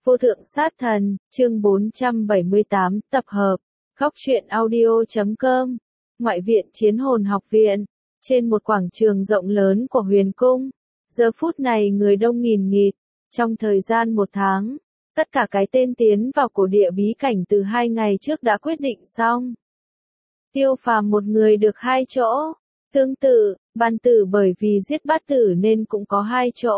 Vô thượng sát thần, chương 478, tập hợp. Góc truyện audio.com. Ngoại viện Chiến hồn học viện. Trên một quảng trường rộng lớn của huyền cung. Giờ phút này người đông nghìn nghịt. Trong thời gian 1 tháng, tất cả cái tên tiến vào cổ địa bí cảnh từ 2 ngày trước đã quyết định xong. Tiêu Phàm một người được 2 chỗ. Tương tự, Ban Tử bởi vì giết Bát Tử nên cũng có 2 chỗ.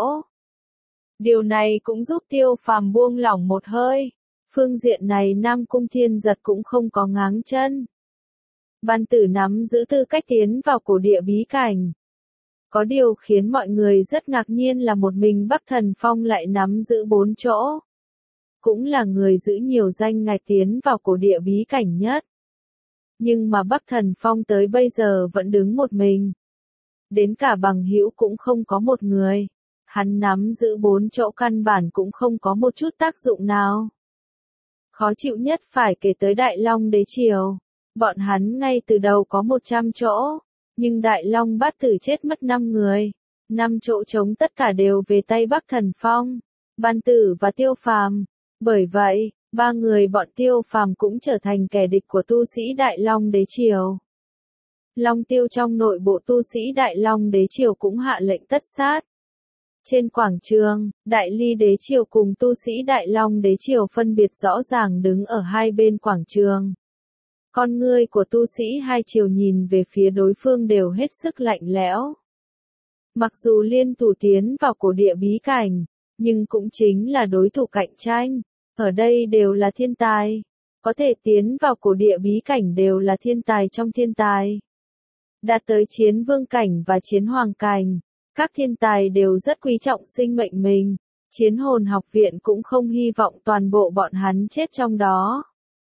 Điều này cũng giúp Tiêu Phàm buông lỏng một hơi. Phương diện này Nam Cung Thiên Giật cũng không có ngáng chân. Ban Tử nắm giữ tư cách tiến vào cổ địa bí cảnh. Có điều khiến mọi người rất ngạc nhiên là một mình Bắc Thần Phong lại nắm giữ 4 chỗ. Cũng là người giữ nhiều danh ngạch tiến vào cổ địa bí cảnh nhất. Nhưng mà Bắc Thần Phong tới bây giờ vẫn đứng một mình. Đến cả bằng hữu cũng không có một người. Hắn nắm giữ 4 chỗ căn bản cũng không có một chút tác dụng nào. Khó chịu nhất phải kể tới Đại Long Đế Triều. Bọn hắn ngay từ đầu có 100 chỗ. Nhưng Đại Long Bát Tử chết mất 5 người. 5 chỗ trống tất cả đều về tay Bắc Thần Phong, Ban Tử và Tiêu Phàm. Bởi vậy, 3 người bọn Tiêu Phàm cũng trở thành kẻ địch của tu sĩ Đại Long Đế Triều. Long Tiêu trong nội bộ tu sĩ Đại Long Đế Triều cũng hạ lệnh tất sát. Trên quảng trường, Đại Ly Đế Triều cùng tu sĩ Đại Long Đế Triều phân biệt rõ ràng đứng ở hai bên quảng trường. Con ngươi của tu sĩ hai triều nhìn về phía đối phương đều hết sức lạnh lẽo. Mặc dù liên thủ tiến vào cổ địa bí cảnh, nhưng cũng chính là đối thủ cạnh tranh. Ở đây đều là thiên tài. Có thể tiến vào cổ địa bí cảnh đều là thiên tài trong thiên tài. Đạt tới chiến vương cảnh và chiến hoàng cảnh. Các thiên tài đều rất quý trọng sinh mệnh mình. Chiến hồn học viện cũng không hy vọng toàn bộ bọn hắn chết trong đó.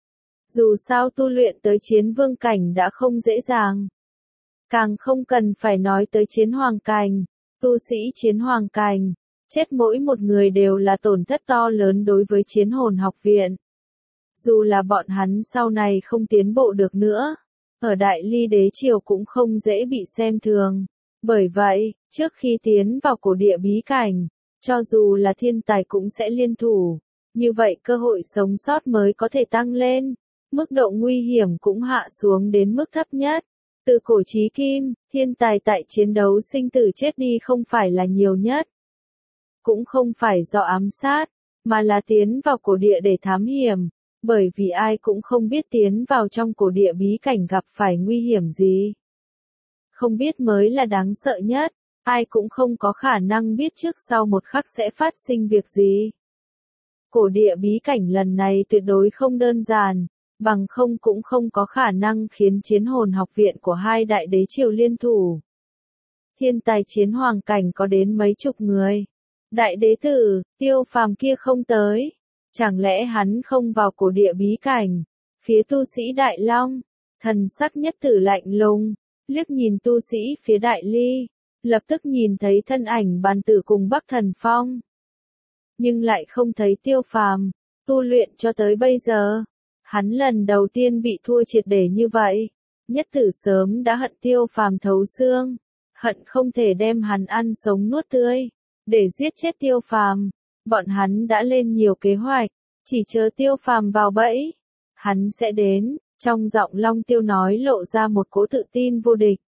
Dù sao tu luyện tới chiến vương cảnh đã không dễ dàng. Càng không cần phải nói tới chiến hoàng cảnh. Tu sĩ chiến hoàng cảnh, chết mỗi một người đều là tổn thất to lớn đối với chiến hồn học viện. Dù là bọn hắn sau này không tiến bộ được nữa, ở Đại Ly Đế Triều cũng không dễ bị xem thường. Bởi vậy, trước khi tiến vào cổ địa bí cảnh, cho dù là thiên tài cũng sẽ liên thủ. Như vậy cơ hội sống sót mới có thể tăng lên. Mức độ nguy hiểm cũng hạ xuống đến mức thấp nhất. Từ cổ chí kim, thiên tài tại chiến đấu sinh tử chết đi không phải là nhiều nhất. Cũng không phải do ám sát, mà là tiến vào cổ địa để thám hiểm. Bởi vì ai cũng không biết tiến vào trong cổ địa bí cảnh gặp phải nguy hiểm gì. Không biết mới là đáng sợ nhất, ai cũng không có khả năng biết trước sau một khắc sẽ phát sinh việc gì. Cổ địa bí cảnh lần này tuyệt đối không đơn giản, bằng không cũng không có khả năng khiến chiến hồn học viện của hai đại đế triều liên thủ. Thiên tài chiến hoàng cảnh có đến mấy chục người. Đại đế tử, Tiêu Phàm kia không tới. Chẳng lẽ hắn không vào cổ địa bí cảnh? Phía tu sĩ Đại Long, thần sắc nhất tử lạnh lùng, liếc nhìn tu sĩ phía Đại Ly, lập tức nhìn thấy thân ảnh Ban Tử cùng Bắc Thần Phong. Nhưng lại không thấy Tiêu Phàm, tu luyện cho tới bây giờ. Hắn lần đầu tiên bị thua triệt để như vậy. Nhất tử sớm đã hận Tiêu Phàm thấu xương, hận không thể đem hắn ăn sống nuốt tươi. Để giết chết Tiêu Phàm, bọn hắn đã lên nhiều kế hoạch, chỉ chờ Tiêu Phàm vào bẫy. Hắn sẽ đến, trong giọng Long Tiêu nói lộ ra một cỗ tự tin vô địch.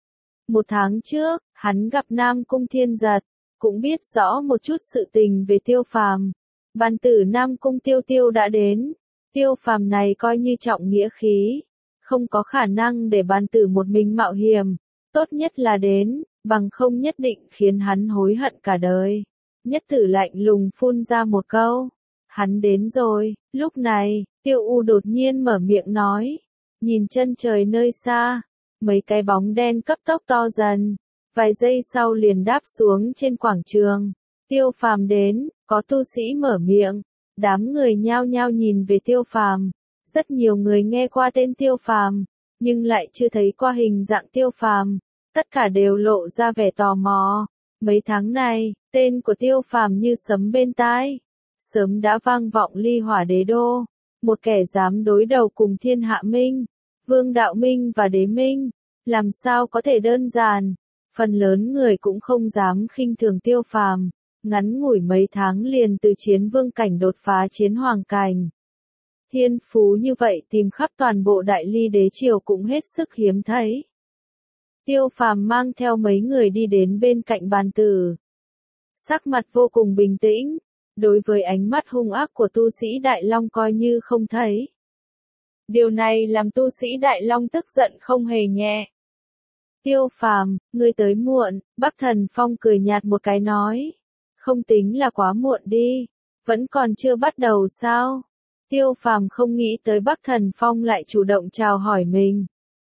1 tháng trước, hắn gặp Nam Cung Thiên Giật, cũng biết rõ một chút sự tình về Tiêu Phàm. Ban Tử Nam Cung Tiêu Tiêu đã đến. Tiêu Phàm này coi như trọng nghĩa khí, không có khả năng để Ban Tử một mình mạo hiểm, tốt nhất là đến, bằng không nhất định khiến hắn hối hận cả đời. Nhất tử lạnh lùng phun ra một câu, hắn đến rồi. Lúc này, Tiêu U đột nhiên mở miệng nói, nhìn chân trời nơi xa, mấy cái bóng đen cấp tốc to dần, vài giây sau liền đáp xuống trên quảng trường. Tiêu Phàm đến, có tu sĩ mở miệng. Đám người nhao nhao nhìn về Tiêu Phàm. Rất nhiều người nghe qua tên Tiêu Phàm, nhưng lại chưa thấy qua hình dạng Tiêu Phàm. Tất cả đều lộ ra vẻ tò mò. Mấy tháng này, tên của Tiêu Phàm như sấm bên tai. Sớm đã vang vọng Ly Hỏa Đế Đô. Một kẻ dám đối đầu cùng Thiên Hạ Minh, Vương Đạo Minh và Đế Minh. Làm sao có thể đơn giản. Phần lớn người cũng không dám khinh thường Tiêu Phàm. ngắn ngủi mấy tháng liền từ chiến vương cảnh đột phá chiến hoàng cảnh. Thiên phú như vậy tìm khắp toàn bộ Đại Ly đế triều cũng hết sức hiếm thấy. Tiêu Phàm mang theo mấy người đi đến bên cạnh bàn tử. Sắc mặt vô cùng bình tĩnh, đối với ánh mắt hung ác của tu sĩ Đại Long coi như không thấy. Điều này làm tu sĩ Đại Long tức giận không hề nhẹ. Tiêu Phàm, ngươi tới muộn, Bắc Thần Phong cười nhạt một cái nói. Không tính là quá muộn đi, vẫn còn chưa bắt đầu sao? Tiêu Phàm không nghĩ tới Bắc Thần Phong lại chủ động chào hỏi mình.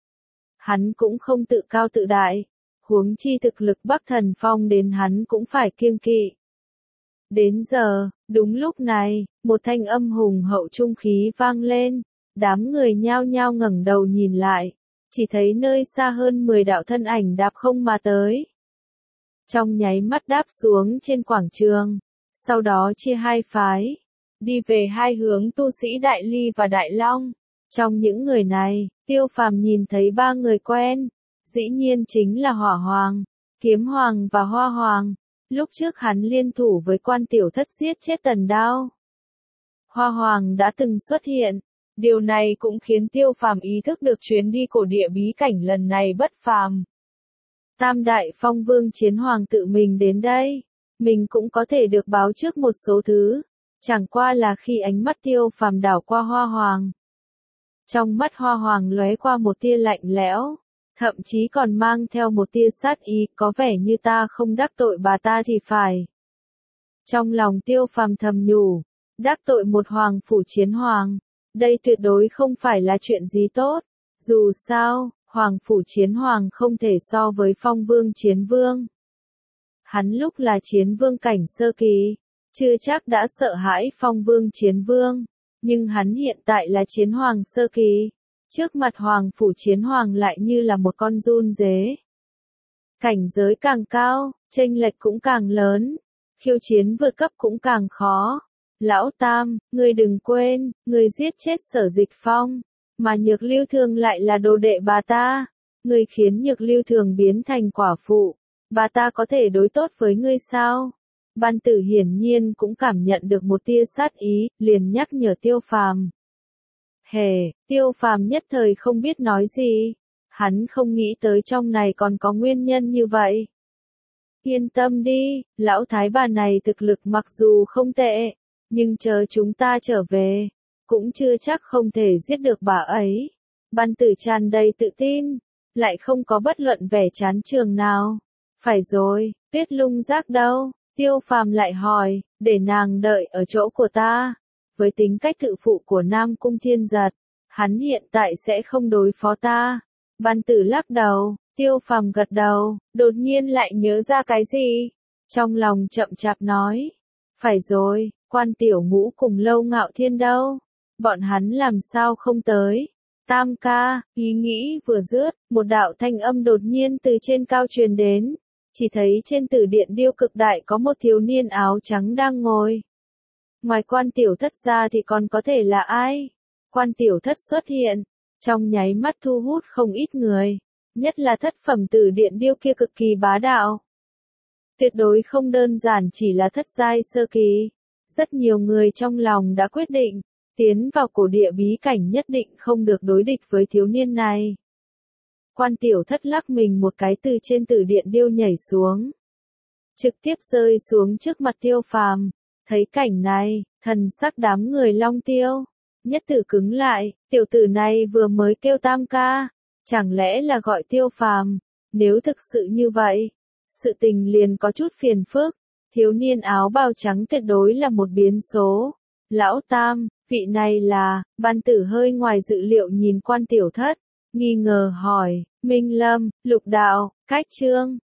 Hắn cũng không tự cao tự đại, huống chi thực lực Bắc Thần Phong đến hắn cũng phải kiêng kỵ. Đến giờ, đúng lúc này, một thanh âm hùng hậu trung khí vang lên, đám người nhao nhao ngẩng đầu nhìn lại, chỉ thấy nơi xa hơn 10 đạo thân ảnh đạp không mà tới. Trong nháy mắt đáp xuống trên quảng trường, sau đó chia hai phái, đi về hai hướng tu sĩ Đại Ly và Đại Long. Trong những người này, Tiêu Phàm nhìn thấy ba người quen, dĩ nhiên chính là Hỏa Hoàng, Kiếm Hoàng và Hoa Hoàng. Lúc trước hắn liên thủ với Quan Tiểu Thất giết chết Tần Đao. Hoa Hoàng đã từng xuất hiện, điều này cũng khiến Tiêu Phàm ý thức được chuyến đi cổ địa bí cảnh lần này bất phàm. Tam Đại Phong Vương Chiến Hoàng tự mình đến đây, mình cũng có thể được báo trước một số thứ, chẳng qua là khi ánh mắt Tiêu Phàm đảo qua Hoa Hoàng. Trong mắt Hoa Hoàng lóe qua một tia lạnh lẽo, thậm chí còn mang theo một tia sát ý, có vẻ như ta không đắc tội bà ta thì phải. Trong lòng Tiêu Phàm thầm nhủ, đắc tội một hoàng phủ chiến hoàng, đây tuyệt đối không phải là chuyện gì tốt, dù sao, hoàng phủ chiến hoàng không thể so với Phong Vương chiến vương. Hắn lúc là chiến vương cảnh sơ kỳ, chưa chắc đã sợ hãi Phong Vương chiến vương, nhưng hắn hiện tại là chiến hoàng sơ kỳ. Trước mặt hoàng phủ chiến hoàng lại như là một con giun dế. Cảnh giới càng cao, chênh lệch cũng càng lớn, khiêu chiến vượt cấp cũng càng khó. Lão Tam, ngươi đừng quên, ngươi giết chết Sở Dịch Phong, mà Nhược Lưu Thường lại là đồ đệ bà ta. Ngươi khiến Nhược Lưu Thường biến thành quả phụ, bà ta có thể đối tốt với ngươi sao? Ban Tử hiển nhiên cũng cảm nhận được một tia sát ý, liền nhắc nhở Tiêu Phàm. Tiêu Phàm nhất thời không biết nói gì. Hắn không nghĩ tới trong này còn có nguyên nhân như vậy. Yên tâm đi, lão thái bà này thực lực mặc dù không tệ, nhưng chờ chúng ta trở về, cũng chưa chắc không thể giết được bà ấy. Ban Tử tràn đầy tự tin, lại không có bất luận vẻ chán chường nào. Phải rồi, Tuyết Lung Giác đâu? Tiêu Phàm lại hỏi, để nàng đợi ở chỗ của ta. Với tính cách tự phụ của Nam Cung Thiên Giật, hắn hiện tại sẽ không đối phó ta. Ban Tử lắc đầu, Tiêu Phàm gật đầu, đột nhiên lại nhớ ra cái gì. Trong lòng chậm chạp nói, phải rồi, Quan Tiểu Ngũ cùng Lâu Ngạo Thiên đâu? Bọn hắn làm sao không tới? Tam ca, ý nghĩ vừa dứt, một đạo thanh âm đột nhiên từ trên cao truyền đến. Chỉ thấy trên Tử Điện Điêu Cực Đại có một thiếu niên áo trắng đang ngồi. Ngoài Quan Tiểu Thất ra thì còn có thể là ai? Quan Tiểu Thất xuất hiện, trong nháy mắt thu hút không ít người, nhất là thất phẩm Tử Điện Điêu kia cực kỳ bá đạo. Tuyệt đối không đơn giản chỉ là thất giai sơ kỳ. Rất nhiều người trong lòng đã quyết định, tiến vào cổ địa bí cảnh nhất định không được đối địch với thiếu niên này. Quan Tiểu Thất lắc mình một cái từ trên Tử Điện Điêu nhảy xuống, trực tiếp rơi xuống trước mặt Tiêu Phàm. Thấy cảnh này, thần sắc đám người Long Tiêu nhất thời cứng lại, tiểu tử này vừa mới kêu Tam ca, chẳng lẽ là gọi Tiêu Phàm? Nếu thực sự như vậy, sự tình liền có chút phiền phức. Thiếu niên áo bào trắng tuyệt đối là một biến số. Lão Tam, vị này là? Ban Tử hơi ngoài dự liệu nhìn Quan Tiểu Thất, nghi ngờ hỏi, Minh Lâm, Lục Đạo, Cách Trương,